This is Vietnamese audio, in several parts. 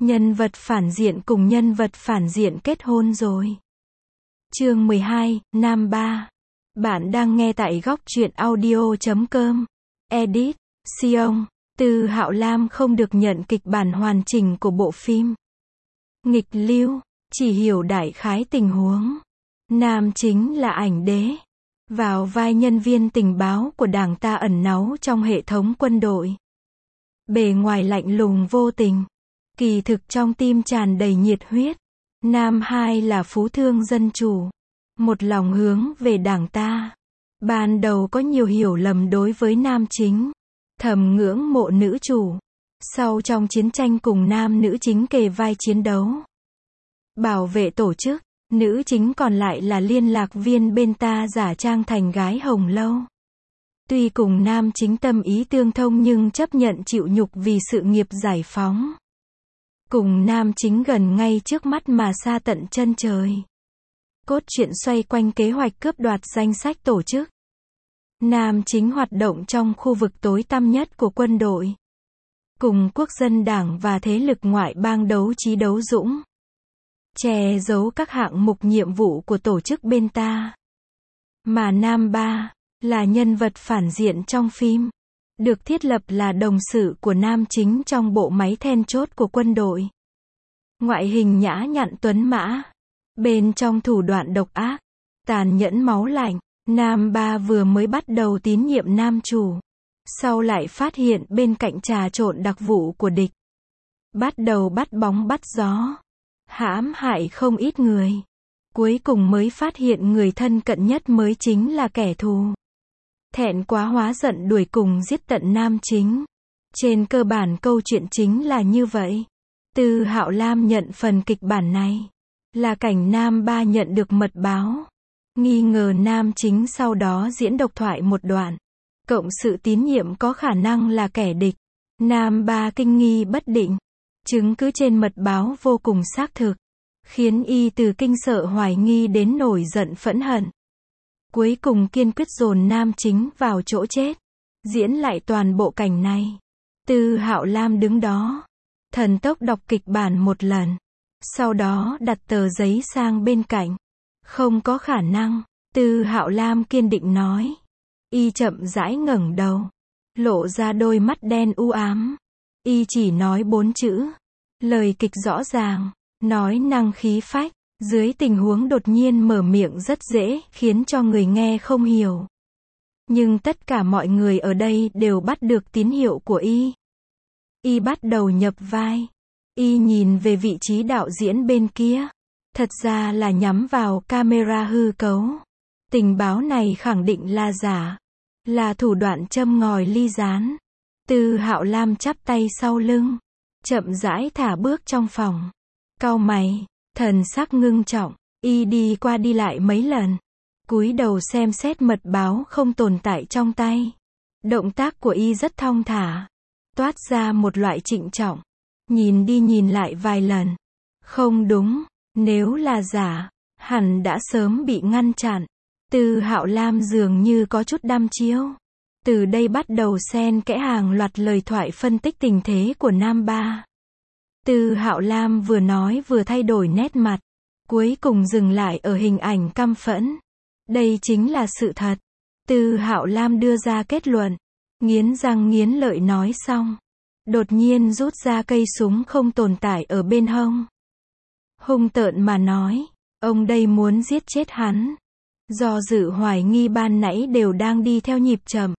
Nhân vật phản diện cùng nhân vật phản diện kết hôn rồi. Chương 12, Nam 3. Bạn đang nghe tại góc truyện audio.com. Edit, Sion. Từ Hạo Lam không được nhận kịch bản hoàn chỉnh của bộ phim. Nghịch lưu, chỉ hiểu đại khái tình huống. Nam chính là ảnh đế. Vào vai nhân viên tình báo của đảng ta ẩn náu trong hệ thống quân đội. Bề ngoài lạnh lùng vô tình. Kỳ thực trong tim tràn đầy nhiệt huyết. Nam 2 là phú thương dân chủ. Một lòng hướng về đảng ta. Ban đầu có nhiều hiểu lầm đối với nam chính. Thầm ngưỡng mộ nữ chủ. Sau trong chiến tranh cùng nam nữ chính kề vai chiến đấu. Bảo vệ tổ chức, nữ chính còn lại là liên lạc viên bên ta giả trang thành gái hồng lâu. Tuy cùng nam chính tâm ý tương thông nhưng chấp nhận chịu nhục vì sự nghiệp giải phóng. Cùng nam chính gần ngay trước mắt mà xa tận chân trời. Cốt truyện xoay quanh kế hoạch cướp đoạt danh sách tổ chức. Nam chính hoạt động trong khu vực tối tăm nhất của quân đội. Cùng quốc dân đảng và thế lực ngoại bang đấu trí đấu dũng. Che giấu các hạng mục nhiệm vụ của tổ chức bên ta. Mà Nam 3 là nhân vật phản diện trong phim. Được thiết lập là đồng sự của nam chính trong bộ máy then chốt của quân đội. Ngoại hình nhã nhặn tuấn mã. Bên trong thủ đoạn độc ác, tàn nhẫn máu lạnh. Nam 3 vừa mới bắt đầu tín nhiệm nam chủ. Sau lại phát hiện bên cạnh trà trộn đặc vụ của địch. Bắt đầu bắt bóng bắt gió. Hãm hại không ít người. Cuối cùng mới phát hiện người thân cận nhất mới chính là kẻ thù. Thẹn quá hóa giận đuổi cùng giết tận nam chính. Trên cơ bản câu chuyện chính là như vậy. Từ Hạo Lam nhận phần kịch bản này. Là cảnh Nam 3 nhận được mật báo. Nghi ngờ nam chính sau đó diễn độc thoại một đoạn. Cộng sự tín nhiệm có khả năng là kẻ địch. Nam 3 kinh nghi bất định. Chứng cứ trên mật báo vô cùng xác thực. Khiến y từ kinh sợ hoài nghi đến nổi giận phẫn hận. Cuối cùng kiên quyết dồn nam chính vào chỗ chết. Diễn lại toàn bộ cảnh này. Từ Hạo Lam đứng đó. Thần tốc đọc kịch bản một lần. Sau đó đặt tờ giấy sang bên cạnh. Không có khả năng. Từ Hạo Lam kiên định nói. Y chậm rãi ngẩng đầu. Lộ ra đôi mắt đen u ám. Y chỉ nói 4 chữ. Lời kịch rõ ràng. Nói năng khí phách. Dưới tình huống đột nhiên mở miệng rất dễ, khiến cho người nghe không hiểu. Nhưng tất cả mọi người ở đây đều bắt được tín hiệu của y. Y bắt đầu nhập vai. Y nhìn về vị trí đạo diễn bên kia. Thật ra là nhắm vào camera hư cấu. Tình báo này khẳng định là giả. Là thủ đoạn châm ngòi ly gián. Từ Hạo Lam chắp tay sau lưng. Chậm rãi thả bước trong phòng. Cau mày. Thần sắc ngưng trọng, y đi qua đi lại mấy lần. Cúi đầu xem xét mật báo không tồn tại trong tay. Động tác của y rất thong thả. Toát ra một loại trịnh trọng. Nhìn đi nhìn lại vài lần. Không đúng, nếu là giả, hẳn đã sớm bị ngăn chặn. Từ Hạo Lam dường như có chút đăm chiêu. Từ đây bắt đầu xen kẽ hàng loạt lời thoại phân tích tình thế của Nam 3. Từ Hạo Lam vừa nói vừa thay đổi nét mặt. Cuối cùng dừng lại ở hình ảnh căm phẫn. Đây chính là sự thật. Từ Hạo Lam đưa ra kết luận. Nghiến răng nghiến lợi nói xong. Đột nhiên rút ra cây súng không tồn tại ở bên hông. Hung tợn mà nói. Ông đây muốn giết chết hắn. Do dự hoài nghi ban nãy đều đang đi theo nhịp chậm.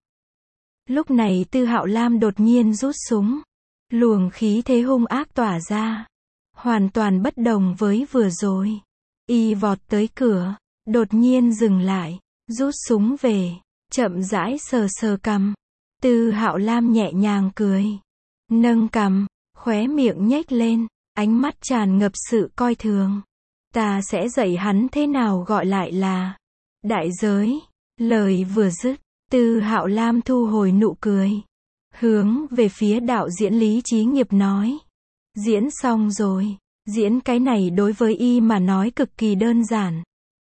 Lúc này Từ Hạo Lam đột nhiên rút súng. Luồng khí thế hung ác tỏa ra. Hoàn toàn bất đồng với vừa rồi. Y vọt tới cửa. Đột nhiên dừng lại. Rút súng về. Chậm rãi sờ sờ cằm. Từ Hạo Lam nhẹ nhàng cười. Nâng cằm. Khóe miệng nhếch lên. Ánh mắt tràn ngập sự coi thường. Ta sẽ dạy hắn thế nào gọi lại là đại giới. Lời vừa dứt. Từ Hạo Lam thu hồi nụ cười. Hướng về phía đạo diễn Lý Chí Nghiệp nói. Diễn xong rồi. Diễn cái này đối với y mà nói cực kỳ đơn giản.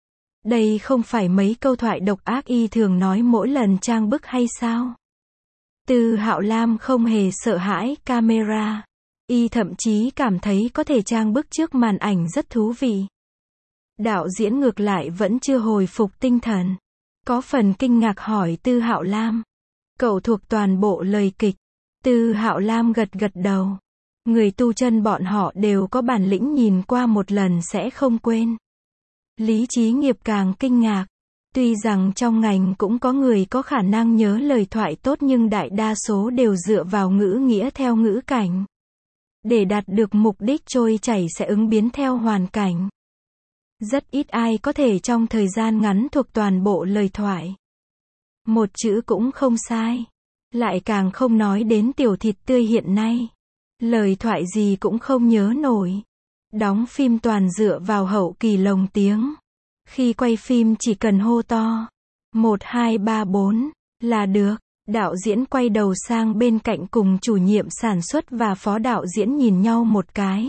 Đây không phải mấy câu thoại độc ác y thường nói mỗi lần trang bức hay sao? Từ Hạo Lam không hề sợ hãi camera. Y thậm chí cảm thấy có thể trang bức trước màn ảnh rất thú vị. Đạo diễn ngược lại vẫn chưa hồi phục tinh thần. Có phần kinh ngạc hỏi Tư Hạo Lam. Cậu thuộc toàn bộ lời kịch. Tư Hạo Lam gật gật đầu. Người tu chân bọn họ đều có bản lĩnh nhìn qua một lần sẽ không quên. Lý Chí Nghiệp càng kinh ngạc. Tuy rằng trong ngành cũng có người có khả năng nhớ lời thoại tốt nhưng đại đa số đều dựa vào ngữ nghĩa theo ngữ cảnh. Để đạt được mục đích trôi chảy sẽ ứng biến theo hoàn cảnh. Rất ít ai có thể trong thời gian ngắn thuộc toàn bộ lời thoại. Một chữ cũng không sai. Lại càng không nói đến tiểu thịt tươi hiện nay. Lời thoại gì cũng không nhớ nổi. Đóng phim toàn dựa vào hậu kỳ lồng tiếng. Khi quay phim chỉ cần hô to 1, 2, 3, 4 là được. Đạo diễn quay đầu sang bên cạnh cùng chủ nhiệm sản xuất và phó đạo diễn nhìn nhau một cái.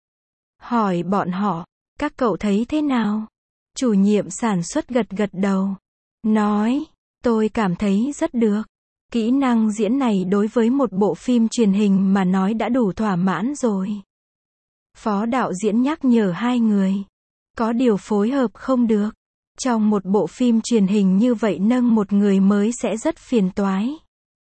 Hỏi bọn họ, các cậu thấy thế nào? Chủ nhiệm sản xuất gật gật đầu. Nói, tôi cảm thấy rất được. Kỹ năng diễn này đối với một bộ phim truyền hình mà nói đã đủ thỏa mãn rồi. Phó đạo diễn nhắc nhở hai người. Có điều phối hợp không được. Trong một bộ phim truyền hình như vậy nâng một người mới sẽ rất phiền toái.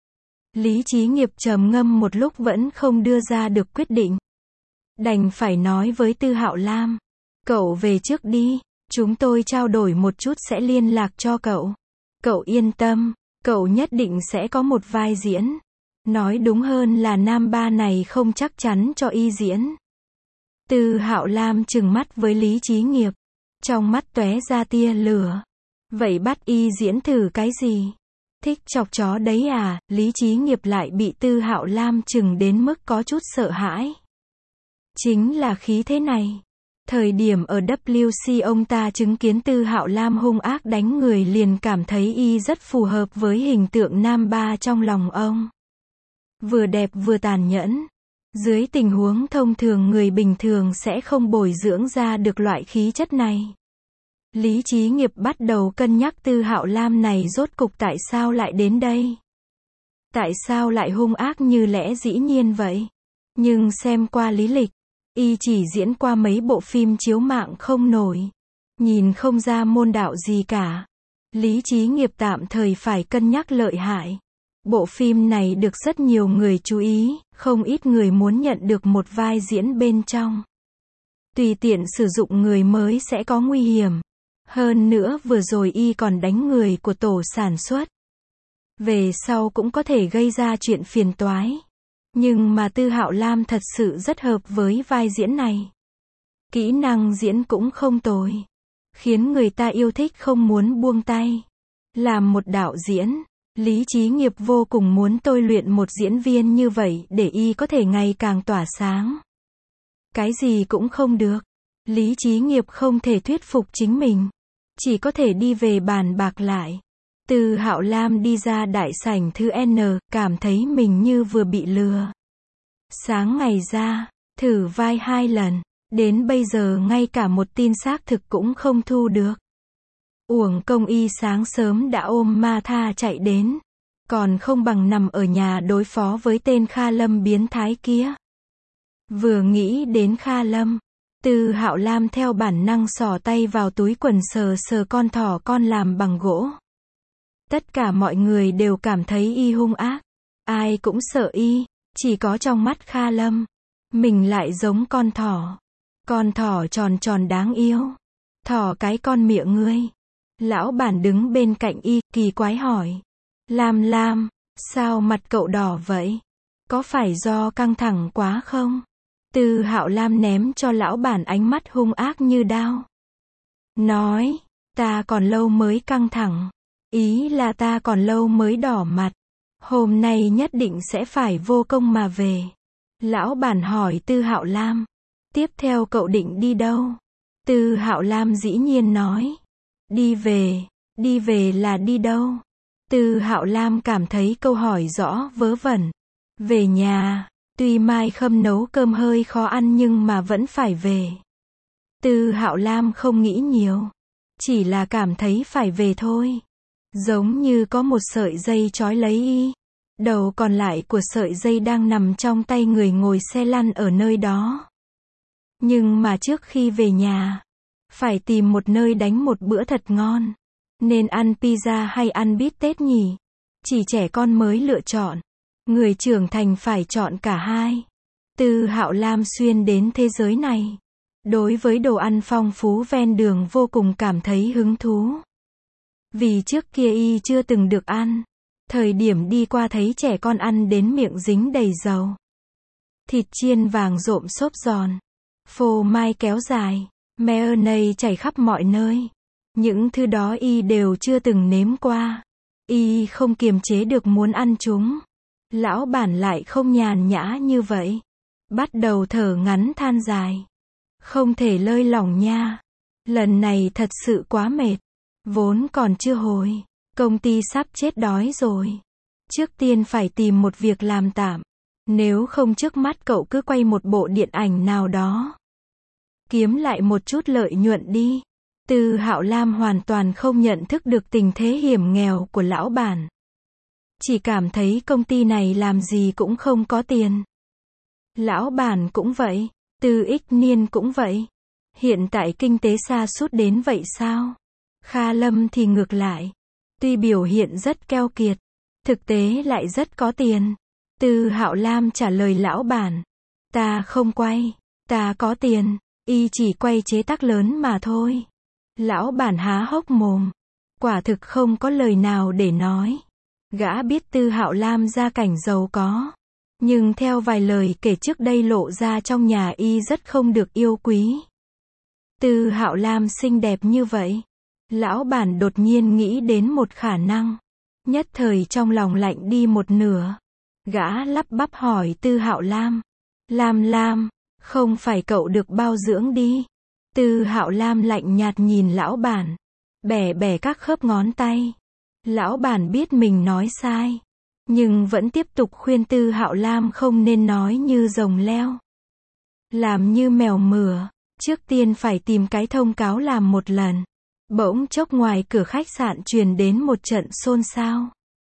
Lý Chí Nghiệp trầm ngâm một lúc vẫn không đưa ra được quyết định. Đành phải nói với Tư Hạo Lam. Cậu về trước đi, chúng tôi trao đổi một chút sẽ liên lạc cho cậu. Cậu yên tâm, cậu nhất định sẽ có một vai diễn. Nói đúng hơn là nam ba này không chắc chắn cho y diễn. Tư Hạo Lam trừng mắt với Lý Chí Nghiệp. Trong mắt tóe ra tia lửa. Vậy bắt y diễn thử cái gì? Thích chọc chó đấy à? Lý Chí Nghiệp lại bị Tư Hạo Lam chừng đến mức có chút sợ hãi. Chính là khí thế này. Thời điểm ở WC ông ta chứng kiến Tư Hạo Lam hung ác đánh người liền cảm thấy y rất phù hợp với hình tượng nam ba trong lòng ông. Vừa đẹp vừa tàn nhẫn. Dưới tình huống thông thường người bình thường sẽ không bồi dưỡng ra được loại khí chất này. Lý Chí Nghiệp bắt đầu cân nhắc Tư Hạo Lam này rốt cục tại sao lại đến đây. Tại sao lại hung ác như lẽ dĩ nhiên vậy? Nhưng xem qua lý lịch, y chỉ diễn qua mấy bộ phim chiếu mạng không nổi. Nhìn không ra môn đạo gì cả. Lý Chí Nghiệp tạm thời phải cân nhắc lợi hại. Bộ phim này được rất nhiều người chú ý, không ít người muốn nhận được một vai diễn bên trong. Tùy tiện sử dụng người mới sẽ có nguy hiểm. Hơn nữa vừa rồi y còn đánh người của tổ sản xuất. Về sau cũng có thể gây ra chuyện phiền toái. Nhưng mà Tư Hạo Lam thật sự rất hợp với vai diễn này. Kỹ năng diễn cũng không tồi. Khiến người ta yêu thích không muốn buông tay. Làm một đạo diễn, Lý Chí Nghiệp vô cùng muốn tôi luyện một diễn viên như vậy để y có thể ngày càng tỏa sáng. Cái gì cũng không được. Lý Chí Nghiệp không thể thuyết phục chính mình. Chỉ có thể đi về bàn bạc lại. Tư Hạo Lam đi ra đại sảnh thứ N, cảm thấy mình như vừa bị lừa. Sáng ngày ra, thử vai 2 lần. Đến bây giờ ngay cả một tin xác thực cũng không thu được. Uổng công y sáng sớm đã ôm ma tha chạy đến. Còn không bằng nằm ở nhà đối phó với tên Kha Lâm biến thái kia. Vừa nghĩ đến Kha Lâm, Tư Hạo Lam theo bản năng xỏ tay vào túi quần sờ sờ con thỏ con làm bằng gỗ. Tất cả mọi người đều cảm thấy y hung ác. Ai cũng sợ y, chỉ có trong mắt Kha Lâm. Mình lại giống con thỏ. Con thỏ tròn tròn đáng yêu. Thỏ cái con miệng ngươi. Lão bản đứng bên cạnh y, kỳ quái hỏi. Lam Lam, sao mặt cậu đỏ vậy? Có phải do căng thẳng quá không? Tư Hạo Lam ném cho lão bản ánh mắt hung ác như đao. Nói, ta còn lâu mới căng thẳng. Ý là ta còn lâu mới đỏ mặt. Hôm nay nhất định sẽ phải vô công mà về. Lão bản hỏi Tư Hạo Lam. Tiếp theo cậu định đi đâu? Tư Hạo Lam dĩ nhiên nói. Đi về là đi đâu? Tư Hạo Lam cảm thấy câu hỏi rõ vớ vẩn. Về nhà, tuy Mai Khâm nấu cơm hơi khó ăn nhưng mà vẫn phải về. Tư Hạo Lam không nghĩ nhiều. Chỉ là cảm thấy phải về thôi. Giống như có một sợi dây trói lấy y. Đầu còn lại của sợi dây đang nằm trong tay người ngồi xe lăn ở nơi đó. Nhưng mà trước khi về nhà, phải tìm một nơi đánh một bữa thật ngon. Nên ăn pizza hay ăn bít tết nhỉ? Chỉ trẻ con mới lựa chọn. Người trưởng thành phải chọn cả hai. Tư Hạo Lam xuyên đến thế giới này. Đối với đồ ăn phong phú ven đường vô cùng cảm thấy hứng thú. Vì trước kia y chưa từng được ăn. Thời điểm đi qua thấy trẻ con ăn đến miệng dính đầy dầu. Thịt chiên vàng rộm xốp giòn. Phô mai kéo dài. Mayonnaise chảy khắp mọi nơi. Những thứ đó y đều chưa từng nếm qua. Y không kiềm chế được muốn ăn chúng. Lão bản lại không nhàn nhã như vậy. Bắt đầu thở ngắn than dài. Không thể lơi lỏng nha. Lần này thật sự quá mệt. Vốn còn chưa hồi. Công ty sắp chết đói rồi. Trước tiên phải tìm một việc làm tạm. Nếu không trước mắt cậu cứ quay một bộ điện ảnh nào đó. Kiếm lại một chút lợi nhuận đi. Tư Hạo Lam hoàn toàn không nhận thức được tình thế hiểm nghèo của lão bản. Chỉ cảm thấy công ty này làm gì cũng không có tiền. Lão bản cũng vậy. Tư Ích Niên cũng vậy. Hiện tại kinh tế sa sút đến vậy sao? Kha Lâm thì ngược lại. Tuy biểu hiện rất keo kiệt, thực tế lại rất có tiền. Tư Hạo Lam trả lời lão bản. Ta không quay. Ta có tiền. Y chỉ quay chế tác lớn mà thôi. Lão bản há hốc mồm. Quả thực không có lời nào để nói. Gã biết Tư Hạo Lam gia cảnh giàu có. Nhưng theo vài lời kể trước đây lộ ra trong nhà y rất không được yêu quý. Tư Hạo Lam xinh đẹp như vậy. Lão bản đột nhiên nghĩ đến một khả năng. Nhất thời trong lòng lạnh đi một nửa. Gã lắp bắp hỏi Tư Hạo Lam. Lam, không phải cậu được bao dưỡng đi. Tư Hạo Lam lạnh nhạt nhìn lão bản. Bẻ bẻ các khớp ngón tay. Lão bản biết mình nói sai. Nhưng vẫn tiếp tục khuyên Tư Hạo Lam không nên nói như rồng leo. Làm như mèo mửa. Trước tiên phải tìm cái thông cáo làm một lần. Bỗng chốc ngoài cửa khách sạn truyền đến một trận xôn xao.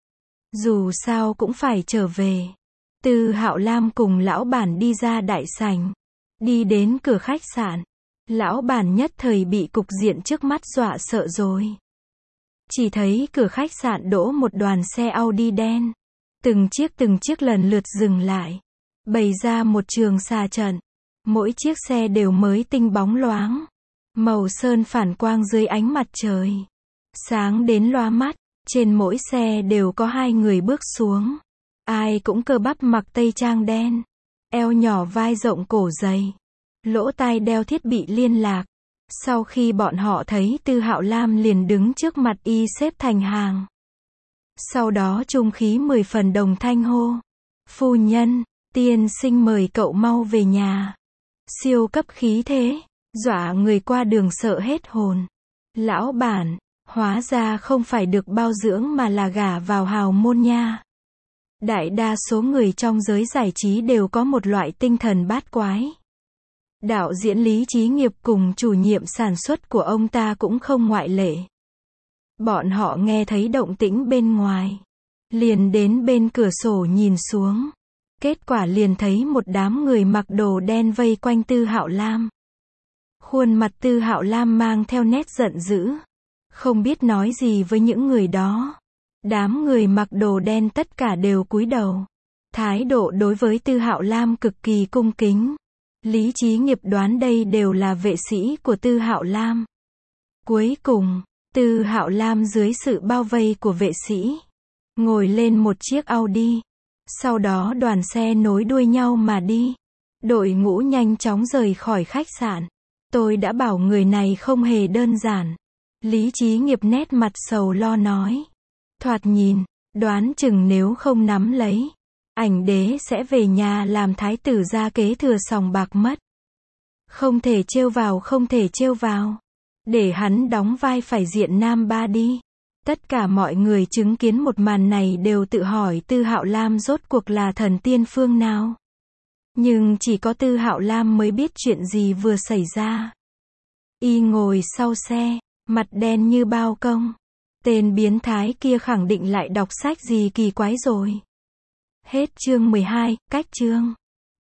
Dù sao cũng phải trở về. Tư Hạo Lam cùng lão bản đi ra đại sảnh. Đi đến cửa khách sạn. Lão bản nhất thời bị cục diện trước mắt dọa sợ rồi. Chỉ thấy cửa khách sạn đỗ một đoàn xe Audi đen. Từng chiếc lần lượt dừng lại. Bày ra một trường xà trận. Mỗi chiếc xe đều mới tinh bóng loáng. Màu sơn phản quang dưới ánh mặt trời. Sáng đến loa mắt. Trên mỗi xe đều có hai người bước xuống. Ai cũng cơ bắp mặc tây trang đen. Eo nhỏ vai rộng cổ dày. Lỗ tai đeo thiết bị liên lạc. Sau khi bọn họ thấy Tư Hạo Lam liền đứng trước mặt y xếp thành hàng. Sau đó trung khí 10 phần đồng thanh hô. Phu nhân, tiên sinh mời cậu mau về nhà. Siêu cấp khí thế. Dọa người qua đường sợ hết hồn. Lão bản, hóa ra không phải được bao dưỡng mà là gả vào hào môn nha. Đại đa số người trong giới giải trí đều có một loại tinh thần bát quái. Đạo diễn Lý Chí Nghiệp cùng chủ nhiệm sản xuất của ông ta cũng không ngoại lệ. Bọn họ nghe thấy động tĩnh bên ngoài. Liền đến bên cửa sổ nhìn xuống. Kết quả liền thấy một đám người mặc đồ đen vây quanh Tư Hạo Lam. Khuôn mặt Tư Hạo Lam mang theo nét giận dữ. Không biết nói gì với những người đó. Đám người mặc đồ đen tất cả đều cúi đầu. Thái độ đối với Tư Hạo Lam cực kỳ cung kính. Lý Chí Nghiệp đoán đây đều là vệ sĩ của Tư Hạo Lam. Cuối cùng, Tư Hạo Lam dưới sự bao vây của vệ sĩ, ngồi lên một chiếc Audi. Sau đó đoàn xe nối đuôi nhau mà đi. Đội ngũ nhanh chóng rời khỏi khách sạn. Tôi đã bảo người này không hề đơn giản. Lý Chí Nghiệp nét mặt sầu lo nói. Thoạt nhìn, đoán chừng nếu không nắm lấy, ảnh đế sẽ về nhà làm thái tử gia kế thừa sòng bạc mất. Không thể trêu vào. Để hắn đóng vai phải diện nam ba đi. Tất cả mọi người chứng kiến một màn này đều tự hỏi Tư Hạo Lam rốt cuộc là thần tiên phương nào. Nhưng chỉ có Tư Hạo Lam mới biết chuyện gì vừa xảy ra. Y ngồi sau xe, mặt đen như bao công. Tên biến thái kia khẳng định lại đọc sách gì kỳ quái rồi. Hết chương 12, cách chương.